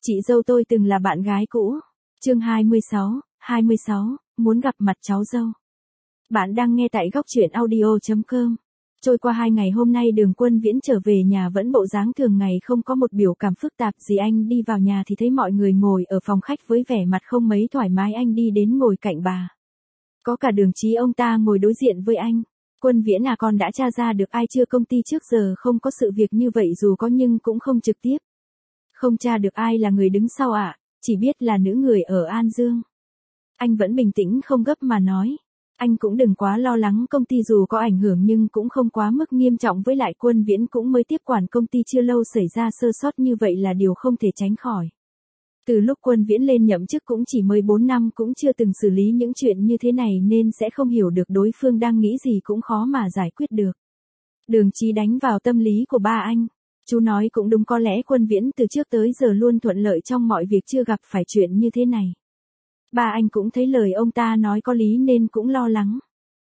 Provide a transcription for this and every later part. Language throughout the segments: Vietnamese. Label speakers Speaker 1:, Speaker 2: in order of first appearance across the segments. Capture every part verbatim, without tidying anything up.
Speaker 1: Chị dâu tôi từng là bạn gái cũ. Chương hai mươi sáu, hai mươi sáu, muốn gặp mặt cháu dâu. Bạn đang nghe tại góc truyện audio chấm com. Trôi qua hai ngày hôm nay Đường Quân Viễn trở về nhà vẫn bộ dáng thường ngày, không có một biểu cảm phức tạp gì. Anh đi vào nhà thì thấy mọi người ngồi ở phòng khách với vẻ mặt không mấy thoải mái. Anh đi đến ngồi cạnh bà. Có cả Đường Chí ông ta ngồi đối diện với anh. Quân Viễn à, con đã tra ra được ai chưa? Công ty trước giờ không có sự việc như vậy, dù có nhưng cũng không trực tiếp. Không tra được ai là người đứng sau ạ, à, chỉ biết là nữ người ở An Dương. Anh vẫn bình tĩnh không gấp mà nói. Anh cũng đừng quá lo lắng, công ty dù có ảnh hưởng nhưng cũng không quá mức nghiêm trọng, với lại Quân Viễn cũng mới tiếp quản công ty chưa lâu, xảy ra sơ sót như vậy là điều không thể tránh khỏi. Từ lúc Quân Viễn lên nhậm chức cũng chỉ mới bốn năm, cũng chưa từng xử lý những chuyện như thế này nên sẽ không hiểu được đối phương đang nghĩ gì, cũng khó mà giải quyết được. Đường Chí đánh vào tâm lý của ba anh. Chú nói cũng đúng, có lẽ Quân Viễn từ trước tới giờ luôn thuận lợi trong mọi việc, chưa gặp phải chuyện như thế này. Ba anh cũng thấy lời ông ta nói có lý nên cũng lo lắng.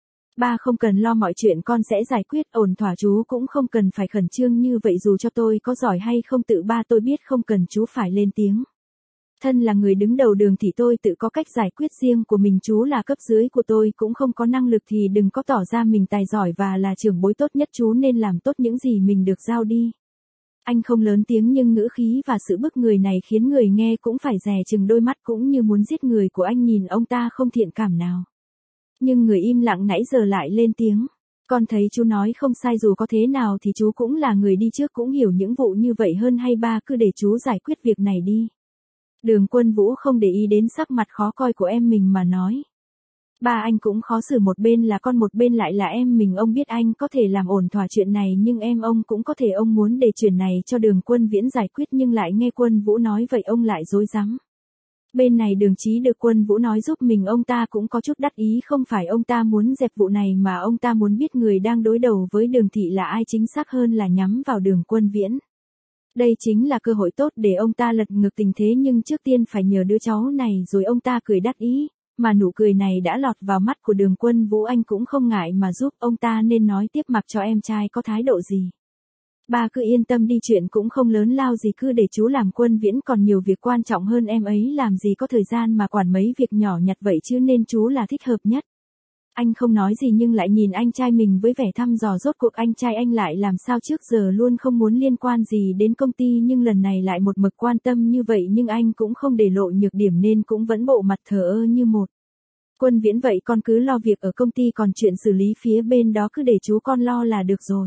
Speaker 1: Ba không cần lo, mọi chuyện con sẽ giải quyết ổn thỏa, chú cũng không cần phải khẩn trương như vậy, dù cho tôi có giỏi hay không tự ba tôi biết, không cần chú phải lên tiếng. Thân là người đứng đầu Đường thì tôi tự có cách giải quyết riêng của mình, chú là cấp dưới của tôi cũng không có năng lực thì đừng có tỏ ra mình tài giỏi và là trưởng bối tốt nhất, chú nên làm tốt những gì mình được giao đi. Anh không lớn tiếng nhưng ngữ khí và sự bức người này khiến người nghe cũng phải dè chừng đôi mắt, cũng như muốn giết người của anh nhìn ông ta không thiện cảm nào. Nhưng người im lặng nãy giờ lại lên tiếng. Con thấy chú nói không sai, dù có thế nào thì chú cũng là người đi trước, cũng hiểu những vụ như vậy hơn hay ba cứ để chú giải quyết việc này đi. Đường Quân Vũ không để ý đến sắc mặt khó coi của em mình mà nói. Ba anh cũng khó xử, một bên là con một bên lại là em mình, ông biết anh có thể làm ổn thỏa chuyện này nhưng em ông cũng có thể ông muốn để chuyện này cho Đường Quân Viễn giải quyết, nhưng lại nghe Quân Vũ nói vậy ông lại rối rắm. Bên này Đường Chí được Quân Vũ nói giúp mình, ông ta cũng có chút đắc ý, không phải ông ta muốn dẹp vụ này mà ông ta muốn biết người đang đối đầu với Đường thị là ai, chính xác hơn là nhắm vào Đường Quân Viễn. Đây chính là cơ hội tốt để ông ta lật ngược tình thế, nhưng trước tiên phải nhờ đứa cháu này. Rồi ông ta cười đắc ý, mà nụ cười này đã lọt vào mắt của Đường Quân Vũ, anh cũng không ngại mà giúp ông ta nên nói tiếp, mặc cho em trai có thái độ gì. Ba cứ yên tâm đi, chuyện cũng không lớn lao gì, cứ để chú làm, Quân Viễn còn nhiều việc quan trọng hơn, em ấy làm gì có thời gian mà quản mấy việc nhỏ nhặt vậy chứ, nên chú là thích hợp nhất. Anh không nói gì nhưng lại nhìn anh trai mình với vẻ thăm dò, rốt cuộc anh trai anh lại làm sao? Trước giờ luôn không muốn liên quan gì đến công ty nhưng lần này lại một mực quan tâm như vậy, nhưng anh cũng không để lộ nhược điểm nên cũng vẫn bộ mặt thờ ơ như một. Quân Viễn, vậy con cứ lo việc ở công ty, còn chuyện xử lý phía bên đó cứ để chú con lo là được rồi.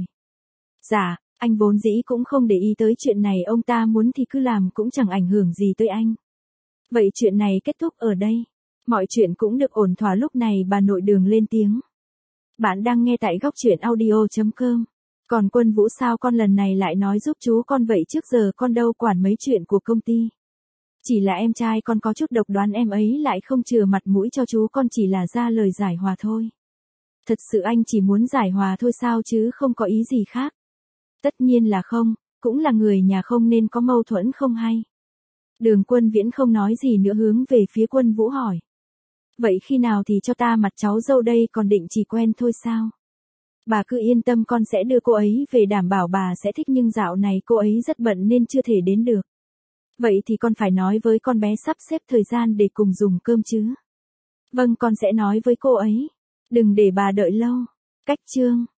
Speaker 1: Dạ, anh vốn dĩ cũng không để ý tới chuyện này, ông ta muốn thì cứ làm, cũng chẳng ảnh hưởng gì tới anh. Vậy chuyện này kết thúc ở đây. Mọi chuyện cũng được ổn thỏa, lúc này bà nội Đường lên tiếng. Bạn đang nghe tại góc truyện audio chấm com. Còn Quân Vũ sao con lần này lại nói giúp chú con vậy? Trước giờ con đâu quản mấy chuyện của công ty. Chỉ là em trai con có chút độc đoán, em ấy lại không chừa mặt mũi cho chú con, chỉ là ra lời giải hòa thôi. Thật sự anh chỉ muốn giải hòa thôi sao, chứ không có ý gì khác? Tất nhiên là không, cũng là người nhà không nên có mâu thuẫn không hay. Đường Quân Viễn không nói gì nữa, hướng về phía Quân Vũ hỏi. Vậy khi nào thì cho ta mặt cháu dâu đây, còn định chỉ quen thôi sao? Bà cứ yên tâm, con sẽ đưa cô ấy về, đảm bảo bà sẽ thích, nhưng dạo này cô ấy rất bận nên chưa thể đến được. Vậy thì con phải nói với con bé sắp xếp thời gian để cùng dùng cơm chứ. Vâng, con sẽ nói với cô ấy. Đừng để bà đợi lâu. Cách chương